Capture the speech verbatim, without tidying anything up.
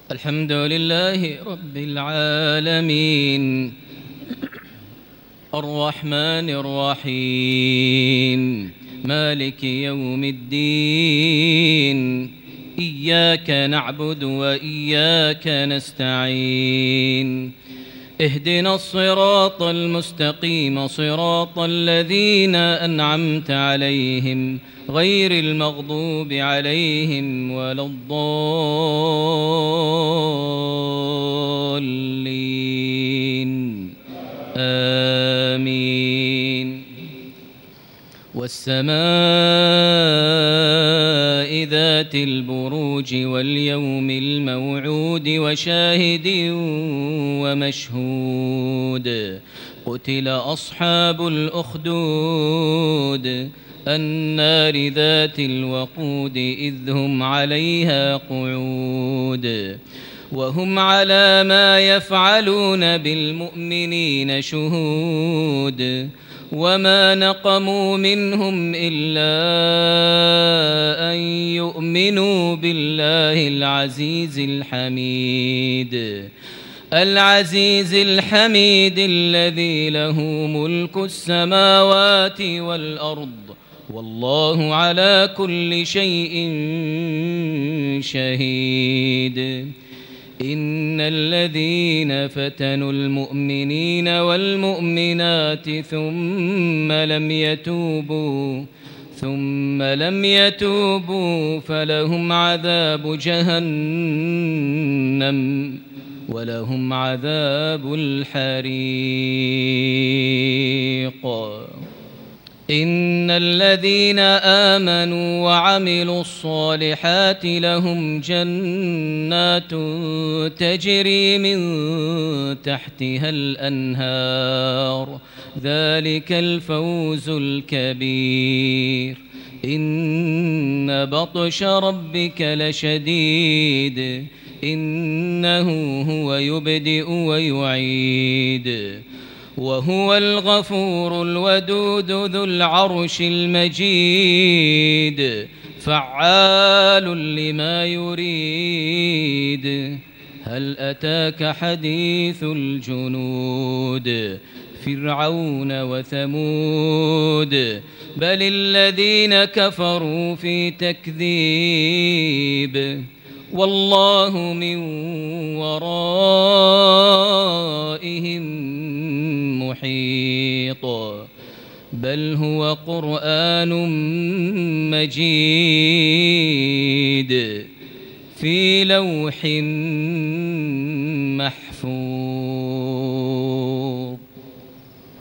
الحمد لله رب العالمين الرحمن الرحيم مالك يوم الدين إياك نعبد وإياك نستعين اهدنا الصراط المستقيم صراط الذين أنعمت عليهم غير المغضوب عليهم ولا الضالين آمين والسماء ذات البروج واليوم الموعود وشاهد ومشهود قتل أصحاب الأخدود النار ذات الوقود إذ هم عليها قعود وهم على ما يفعلون بالمؤمنين شهود وما نقموا منهم إلا أن يؤمنوا بالله العزيز الحميد العزيز الحميد الذي له ملك السماوات والأرض والله على كل شيء شهيد إن الذين فتنوا المؤمنين والمؤمنات ثم لم يتوبوا ثم لم يتوبوا فلهم عذاب جهنم ولهم عذاب الحريق إن الذين آمنوا وعملوا الصالحات لهم جنات تجري من تحتها الأنهار ذلك الفوز الكبير إن بطش ربك لشديد إنه هو يبدئ ويعيد وهو الغفور الودود ذو العرش المجيد فعال لما يريد هل أتاك حديث الجنود فرعون وثمود بل الذين كفروا في تكذيب والله من ورائهم محيط بل هو قرآن مجيد في لوح محفوظ.